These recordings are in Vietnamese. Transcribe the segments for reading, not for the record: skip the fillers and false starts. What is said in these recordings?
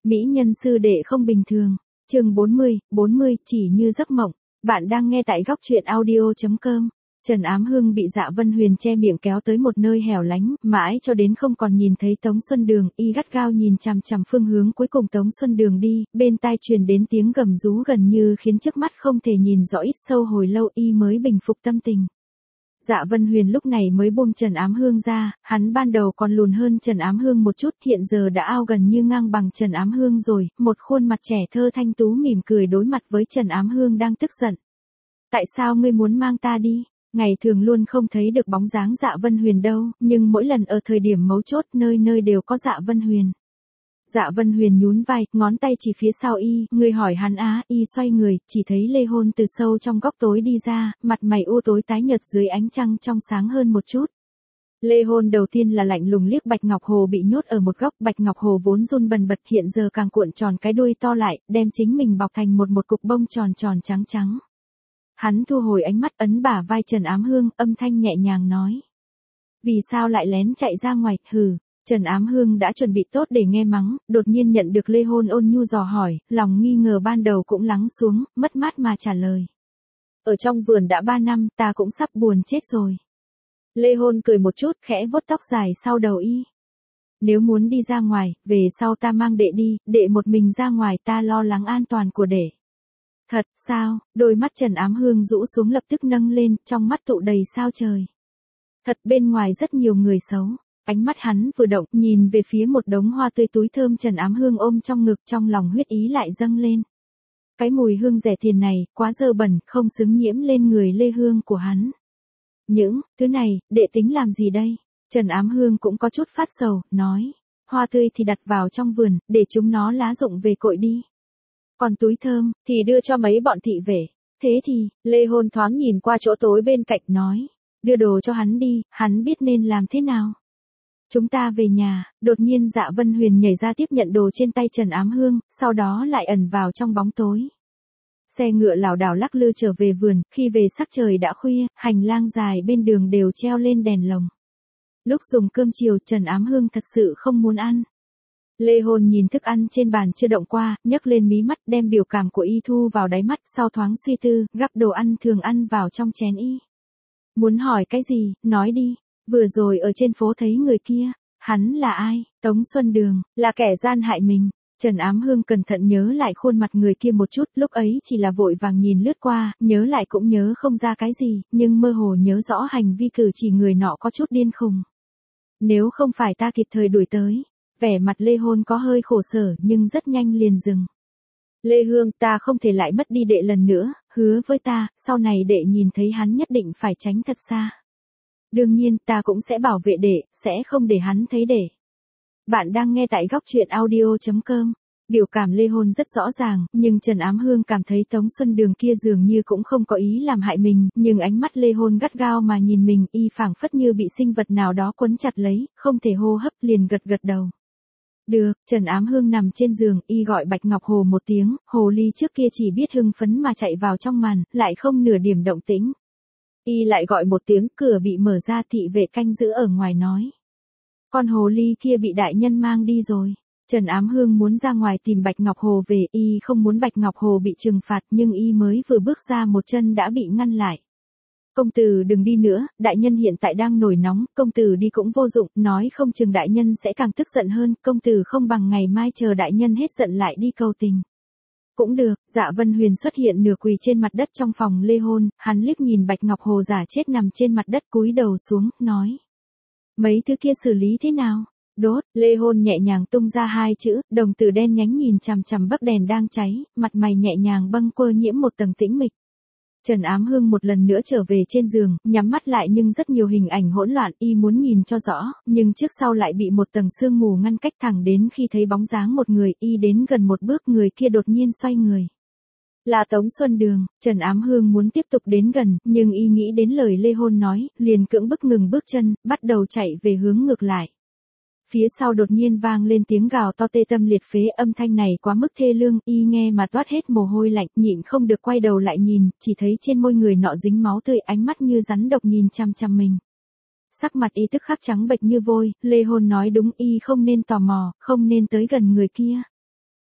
Mỹ nhân sư đệ không bình thường. Chương 40, chỉ như giấc mộng. Bạn đang nghe tại góc truyện audio.com. Trần Ám Hương bị Dạ Vân Huyền che miệng kéo tới một nơi hẻo lánh, mãi cho đến không còn nhìn thấy Tống Xuân Đường, y gắt gao nhìn chằm chằm phương hướng cuối cùng Tống Xuân Đường đi, bên tai truyền đến tiếng gầm rú gần như khiến trước mắt không thể nhìn rõ, ít sâu hồi lâu y mới bình phục tâm tình. Dạ Vân Huyền lúc này mới buông Trần Ám Hương ra, hắn ban đầu còn lùn hơn Trần Ám Hương một chút, hiện giờ đã ao gần như ngang bằng Trần Ám Hương rồi, một khuôn mặt trẻ thơ thanh tú mỉm cười đối mặt với Trần Ám Hương đang tức giận. Tại sao ngươi muốn mang ta đi? Ngày thường luôn không thấy được bóng dáng Dạ Vân Huyền đâu, nhưng mỗi lần ở thời điểm mấu chốt nơi nơi đều có Dạ Vân Huyền. Dạ Vân Huyền nhún vai, ngón tay chỉ phía sau y, người hỏi hắn á, y xoay người, chỉ thấy Lê Hôn từ sâu trong góc tối đi ra, mặt mày u tối tái nhợt dưới ánh trăng trong sáng hơn một chút. Lê Hôn đầu tiên là lạnh lùng liếc Bạch Ngọc Hồ bị nhốt ở một góc, Bạch Ngọc Hồ vốn run bần bật hiện giờ càng cuộn tròn cái đuôi to lại, đem chính mình bọc thành một cục bông tròn tròn trắng trắng. Hắn thu hồi ánh mắt ấn bả vai Trần Ám Hương, âm thanh nhẹ nhàng nói. Vì sao lại lén chạy ra ngoài, hừ. Trần Ám Hương đã chuẩn bị tốt để nghe mắng, đột nhiên nhận được Lê Hôn ôn nhu dò hỏi, lòng nghi ngờ ban đầu cũng lắng xuống, mất mát mà trả lời. Ở trong vườn đã 3 năm, ta cũng sắp buồn chết rồi. Lê Hôn cười một chút, khẽ vuốt tóc dài sau đầu y. Nếu muốn đi ra ngoài, về sau ta mang đệ đi, đệ một mình ra ngoài ta lo lắng an toàn của đệ. Thật, sao? Đôi mắt Trần Ám Hương rũ xuống lập tức nâng lên, trong mắt tụ đầy sao trời. Thật, bên ngoài rất nhiều người xấu. Ánh mắt hắn vừa động, nhìn về phía một đống hoa tươi túi thơm Trần Ám Hương ôm trong ngực, trong lòng huyết ý lại dâng lên. Cái mùi hương rẻ tiền này, quá dơ bẩn, không xứng nhiễm lên người Lê Hương của hắn. Những thứ này, đệ tính làm gì đây? Trần Ám Hương cũng có chút phát sầu, nói. Hoa tươi thì đặt vào trong vườn, để chúng nó lá rụng về cội đi. Còn túi thơm, thì đưa cho mấy bọn thị vệ. Thế thì, Lê Hôn thoáng nhìn qua chỗ tối bên cạnh nói. Đưa đồ cho hắn đi, hắn biết nên làm thế nào. Chúng ta về nhà, đột nhiên Dạ Vân Huyền nhảy ra tiếp nhận đồ trên tay Trần Ám Hương, sau đó lại ẩn vào trong bóng tối. Xe ngựa lảo đảo lắc lư trở về vườn, khi về sắc trời đã khuya, hành lang dài bên đường đều treo lên đèn lồng. Lúc dùng cơm chiều Trần Ám Hương thật sự không muốn ăn. Lê Hôn nhìn thức ăn trên bàn chưa động qua, nhấc lên mí mắt đem biểu cảm của y thu vào đáy mắt, sau thoáng suy tư, gắp đồ ăn thường ăn vào trong chén y. Muốn hỏi cái gì, nói đi. Vừa rồi ở trên phố thấy người kia, hắn là ai? Tống Xuân Đường, là kẻ gian hại mình. Trần Ám Hương cẩn thận nhớ lại khuôn mặt người kia một chút, lúc ấy chỉ là vội vàng nhìn lướt qua, nhớ lại cũng nhớ không ra cái gì, nhưng mơ hồ nhớ rõ hành vi cử chỉ người nọ có chút điên khùng. Nếu không phải ta kịp thời đuổi tới, vẻ mặt Lê Hôn có hơi khổ sở nhưng rất nhanh liền dừng. Lê Hương, ta không thể lại mất đi đệ lần nữa, hứa với ta, sau này đệ nhìn thấy hắn nhất định phải tránh thật xa. Đương nhiên, ta cũng sẽ bảo vệ đệ, sẽ không để hắn thấy đệ. Bạn đang nghe tại góc truyện audio.com. Biểu cảm Lê Hôn rất rõ ràng, nhưng Trần Ám Hương cảm thấy Tống Xuân Đường kia dường như cũng không có ý làm hại mình, nhưng ánh mắt Lê Hôn gắt gao mà nhìn mình, y phảng phất như bị sinh vật nào đó quấn chặt lấy, không thể hô hấp, liền gật gật đầu. Được, Trần Ám Hương nằm trên giường, y gọi Bạch Ngọc Hồ một tiếng, hồ ly trước kia chỉ biết hưng phấn mà chạy vào trong màn, lại không nửa điểm động tĩnh. Y lại gọi một tiếng, cửa bị mở ra, thị vệ canh giữ ở ngoài nói. Con hồ ly kia bị đại nhân mang đi rồi. Trần Ám Hương muốn ra ngoài tìm Bạch Ngọc Hồ về, y không muốn Bạch Ngọc Hồ bị trừng phạt, nhưng y mới vừa bước ra một chân đã bị ngăn lại. Công tử đừng đi nữa, đại nhân hiện tại đang nổi nóng, công tử đi cũng vô dụng, nói không chừng đại nhân sẽ càng tức giận hơn, công tử không bằng ngày mai chờ đại nhân hết giận lại đi cầu tình. Cũng được, Dạ Vân Huyền xuất hiện nửa quỳ trên mặt đất trong phòng Lê Hôn, hắn liếc nhìn Bạch Ngọc Hồ giả chết nằm trên mặt đất cúi đầu xuống, nói. Mấy thứ kia xử lý thế nào? Đốt, Lê Hôn nhẹ nhàng tung ra 2 chữ, đồng tử đen nhánh nhìn chằm chằm bấc đèn đang cháy, mặt mày nhẹ nhàng bâng quơ nhiễm một tầng tĩnh mịch. Trần Ám Hương một lần nữa trở về trên giường, nhắm mắt lại nhưng rất nhiều hình ảnh hỗn loạn, y muốn nhìn cho rõ, nhưng trước sau lại bị một tầng sương mù ngăn cách, thẳng đến khi thấy bóng dáng một người, y đến gần một bước, người kia đột nhiên xoay người. Là Tống Xuân Đường. Trần Ám Hương muốn tiếp tục đến gần, nhưng y nghĩ đến lời Lê Hôn nói, liền cưỡng bức ngừng bước chân, bắt đầu chạy về hướng ngược lại. Phía sau đột nhiên vang lên tiếng gào to tê tâm liệt phế, âm thanh này quá mức thê lương, y nghe mà toát hết mồ hôi lạnh, nhịn không được quay đầu lại nhìn, chỉ thấy trên môi người nọ dính máu tươi, ánh mắt như rắn độc nhìn chằm chằm mình. Sắc mặt y tức khắc trắng bệch như vôi, Lê Hôn nói đúng, y không nên tò mò, không nên tới gần người kia.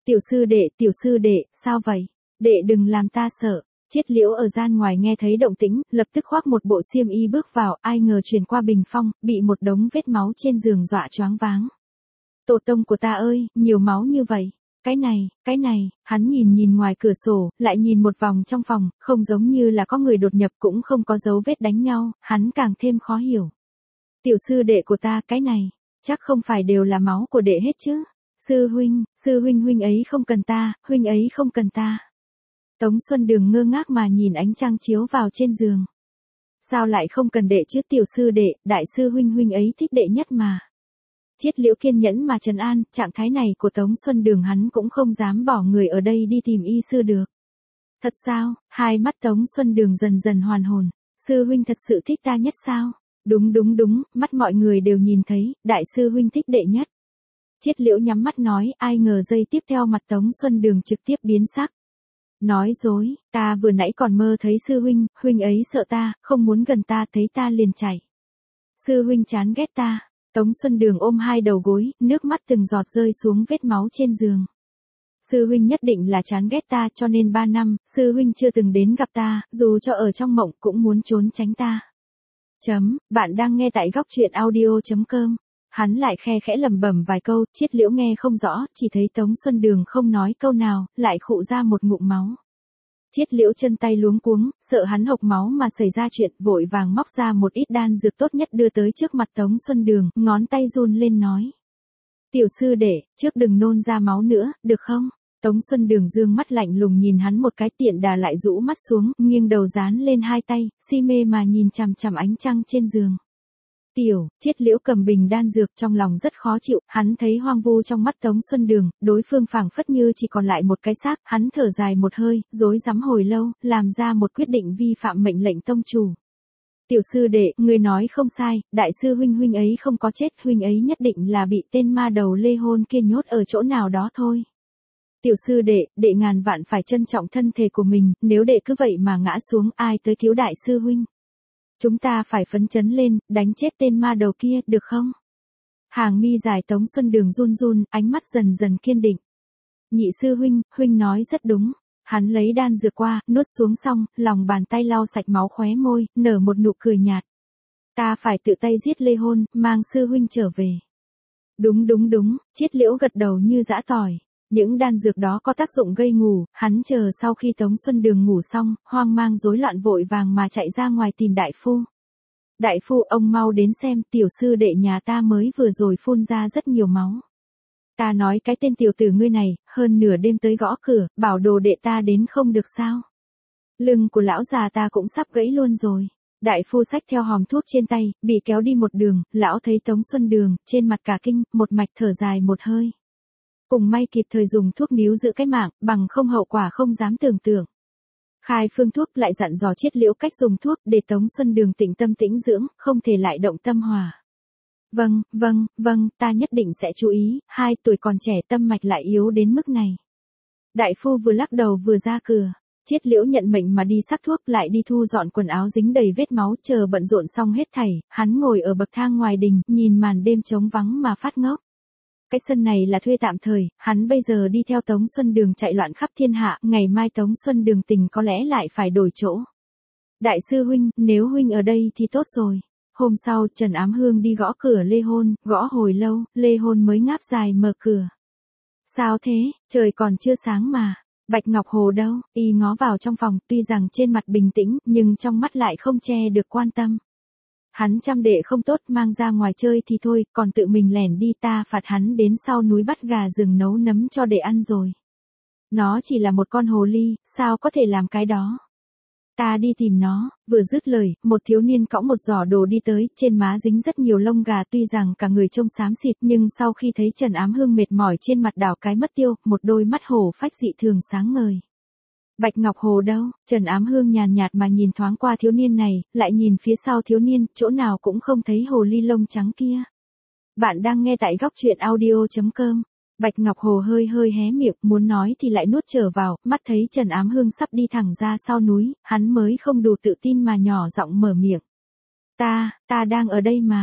Tiểu sư đệ, sao vậy? Đệ đừng làm ta sợ. Chiết Liễu ở gian ngoài nghe thấy động tĩnh, lập tức khoác một bộ xiêm y bước vào, ai ngờ chuyển qua bình phong, bị một đống vết máu trên giường dọa choáng váng. Tổ tông của ta ơi, nhiều máu như vậy. Cái này, hắn nhìn ngoài cửa sổ, lại nhìn một vòng trong phòng, không giống như là có người đột nhập cũng không có dấu vết đánh nhau, hắn càng thêm khó hiểu. Tiểu sư đệ của ta, cái này, chắc không phải đều là máu của đệ hết chứ. Sư huynh huynh ấy không cần ta, huynh ấy không cần ta. Tống Xuân Đường ngơ ngác mà nhìn ánh trăng chiếu vào trên giường. Sao lại không cần đệ chứ tiểu sư đệ, đại sư huynh ấy thích đệ nhất mà. Chiết Liễu kiên nhẫn mà trấn an, trạng thái này của Tống Xuân Đường hắn cũng không dám bỏ người ở đây đi tìm y sư được. Thật sao? Hai mắt Tống Xuân Đường dần dần hoàn hồn. Sư huynh thật sự thích ta nhất sao? Đúng, mắt mọi người đều nhìn thấy, đại sư huynh thích đệ nhất. Chiết Liễu nhắm mắt nói, ai ngờ giây tiếp theo mặt Tống Xuân Đường trực tiếp biến sắc. Nói dối, ta vừa nãy còn mơ thấy sư huynh ấy sợ ta, không muốn gần ta, thấy ta liền chạy. Sư huynh chán ghét ta. Tống Xuân Đường ôm hai đầu gối, nước mắt từng giọt rơi xuống vết máu trên giường. Sư huynh nhất định là chán ghét ta, cho nên 3 năm, sư huynh chưa từng đến gặp ta, dù cho ở trong mộng cũng muốn trốn tránh ta. Bạn đang nghe tại góc truyện audio.com. Hắn lại khe khẽ lẩm bẩm vài câu, Chiết Liễu nghe không rõ, chỉ thấy Tống Xuân Đường không nói câu nào, lại khụ ra một ngụm máu. Chiết Liễu chân tay luống cuống, sợ hắn hộc máu mà xảy ra chuyện, vội vàng móc ra một ít đan dược tốt nhất đưa tới trước mặt Tống Xuân Đường, ngón tay run lên nói. Tiểu sư đệ, trước đừng nôn ra máu nữa, được không? Tống Xuân Đường dương mắt lạnh lùng nhìn hắn một cái, tiện đà lại rũ mắt xuống, nghiêng đầu dán lên hai tay, si mê mà nhìn chằm chằm ánh trăng trên giường. Chiết Liễu cầm bình đan dược trong lòng rất khó chịu, hắn thấy hoang vu trong mắt Tống Xuân Đường, đối phương phảng phất như chỉ còn lại một cái xác, hắn thở dài một hơi, rối rắm hồi lâu, làm ra một quyết định vi phạm mệnh lệnh tông chủ. Tiểu sư đệ, ngươi nói không sai, đại sư huynh ấy không có chết, huynh ấy nhất định là bị tên ma đầu Lê Hôn kia nhốt ở chỗ nào đó thôi. Tiểu sư đệ ngàn vạn phải trân trọng thân thể của mình, nếu đệ cứ vậy mà ngã xuống, ai tới cứu đại sư huynh? Chúng ta phải phấn chấn lên, đánh chết tên ma đầu kia, được không? Hàng mi dài Tống Xuân Đường run, ánh mắt dần dần kiên định. Nhị sư huynh nói rất đúng. Hắn lấy đan dược qua, nuốt xuống xong, lòng bàn tay lau sạch máu khóe môi, nở một nụ cười nhạt. Ta phải tự tay giết Lê Hôn, mang sư huynh trở về. Đúng, Chiết Liễu gật đầu như giã tỏi. Những đan dược đó có tác dụng gây ngủ, hắn chờ sau khi Tống Xuân Đường ngủ xong, hoang mang rối loạn vội vàng mà chạy ra ngoài tìm đại phu. Đại phu, ông mau đến xem, tiểu sư đệ nhà ta mới vừa rồi phun ra rất nhiều máu. Ta nói cái tên tiểu tử ngươi này, hơn nửa đêm tới gõ cửa, bảo đồ đệ ta đến không được sao. Lưng của lão già ta cũng sắp gãy luôn rồi. Đại phu xách theo hòm thuốc trên tay, bị kéo đi một đường, lão thấy Tống Xuân Đường, trên mặt cả kinh, một mạch thở dài một hơi. Cùng may kịp thời dùng thuốc níu giữ cái mạng, bằng không hậu quả không dám tưởng tượng. Khai phương thuốc lại dặn dò Chiết Liễu cách dùng thuốc để Tống Xuân Đường tĩnh tâm tĩnh dưỡng, không thể lại động tâm hỏa. Vâng, ta nhất định sẽ chú ý, 2 tuổi còn trẻ tâm mạch lại yếu đến mức này. Đại phu vừa lắc đầu vừa ra cửa. Chiết Liễu nhận mệnh mà đi sắc thuốc, lại đi thu dọn quần áo dính đầy vết máu, chờ bận rộn xong hết thảy, hắn ngồi ở bậc thang ngoài đình, nhìn màn đêm trống vắng mà phát ngốc. Cái sân này là thuê tạm thời, hắn bây giờ đi theo Tống Xuân Đường chạy loạn khắp thiên hạ, ngày mai Tống Xuân Đường tình có lẽ lại phải đổi chỗ. Đại sư huynh, nếu huynh ở đây thì tốt rồi. Hôm sau, Trần Ám Hương đi gõ cửa Lê Hôn, gõ hồi lâu, Lê Hôn mới ngáp dài mở cửa. Sao thế, trời còn chưa sáng mà. Bạch Ngọc Hồ đâu? Y ngó vào trong phòng, tuy rằng trên mặt bình tĩnh, nhưng trong mắt lại không che được quan tâm. Hắn chăm đệ không tốt, mang ra ngoài chơi thì thôi, còn tự mình lẻn đi, ta phạt hắn đến sau núi bắt gà rừng nấu nấm cho đệ ăn rồi. Nó chỉ là một con hồ ly, sao có thể làm cái đó? Ta đi tìm nó. Vừa dứt lời, một thiếu niên cõng một giỏ đồ đi tới, trên má dính rất nhiều lông gà, tuy rằng cả người trông xám xịt, nhưng sau khi thấy Trần Ám Hương mệt mỏi trên mặt đảo cái mất tiêu, một đôi mắt hổ phách dị thường sáng ngời. Bạch Ngọc Hồ đâu? Trần Ám Hương nhàn nhạt mà nhìn thoáng qua thiếu niên này, lại nhìn phía sau thiếu niên, chỗ nào cũng không thấy hồ ly lông trắng kia. Bạn đang nghe tại góc truyện audio.com. Bạch Ngọc Hồ hơi hé miệng, muốn nói thì lại nuốt trở vào, mắt thấy Trần Ám Hương sắp đi thẳng ra sau núi, hắn mới không đủ tự tin mà nhỏ giọng mở miệng. Ta đang ở đây mà.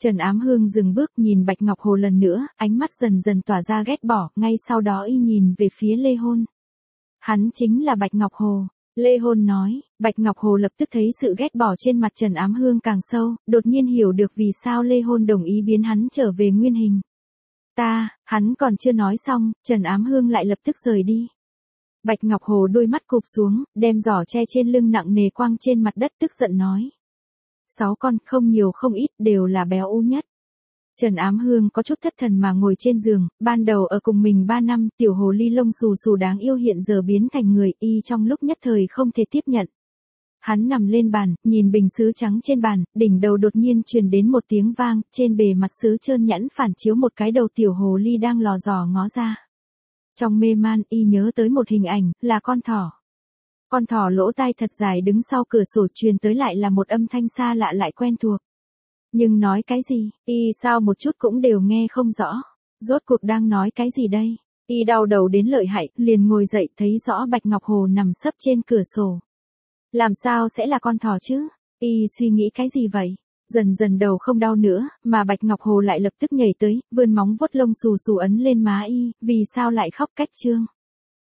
Trần Ám Hương dừng bước nhìn Bạch Ngọc Hồ lần nữa, ánh mắt dần dần tỏa ra ghét bỏ, ngay sau đó y nhìn về phía Lê Hôn. Hắn chính là Bạch Ngọc Hồ. Lê Hôn nói, Bạch Ngọc Hồ lập tức thấy sự ghét bỏ trên mặt Trần Ám Hương càng sâu, đột nhiên hiểu được vì sao Lê Hôn đồng ý biến hắn trở về nguyên hình. Hắn còn chưa nói xong, Trần Ám Hương lại lập tức rời đi. Bạch Ngọc Hồ đôi mắt cụp xuống, đem giỏ tre trên lưng nặng nề quăng trên mặt đất tức giận nói. 6 con, không nhiều không ít, đều là béo ú nhất. Trần Ám Hương có chút thất thần mà ngồi trên giường, ban đầu ở cùng mình 3 năm, tiểu hồ ly lông xù xù đáng yêu hiện giờ biến thành người, y trong lúc nhất thời không thể tiếp nhận. Hắn nằm lên bàn, nhìn bình sứ trắng trên bàn, đỉnh đầu đột nhiên truyền đến một tiếng vang, trên bề mặt sứ trơn nhẵn phản chiếu một cái đầu tiểu hồ ly đang lò dò ngó ra. Trong mê man, y nhớ tới một hình ảnh, là con thỏ. Con thỏ lỗ tai thật dài đứng sau cửa sổ, truyền tới lại là một âm thanh xa lạ lại quen thuộc. Nhưng nói cái gì, y sao một chút cũng đều nghe không rõ. Rốt cuộc đang nói cái gì đây? Y đau đầu đến lợi hại, liền ngồi dậy thấy rõ Bạch Ngọc Hồ nằm sấp trên cửa sổ. Làm sao sẽ là con thỏ chứ? Y suy nghĩ cái gì vậy? Dần dần đầu không đau nữa, mà Bạch Ngọc Hồ lại lập tức nhảy tới, vươn móng vuốt lông xù xù ấn lên má y, vì sao lại khóc cách trương?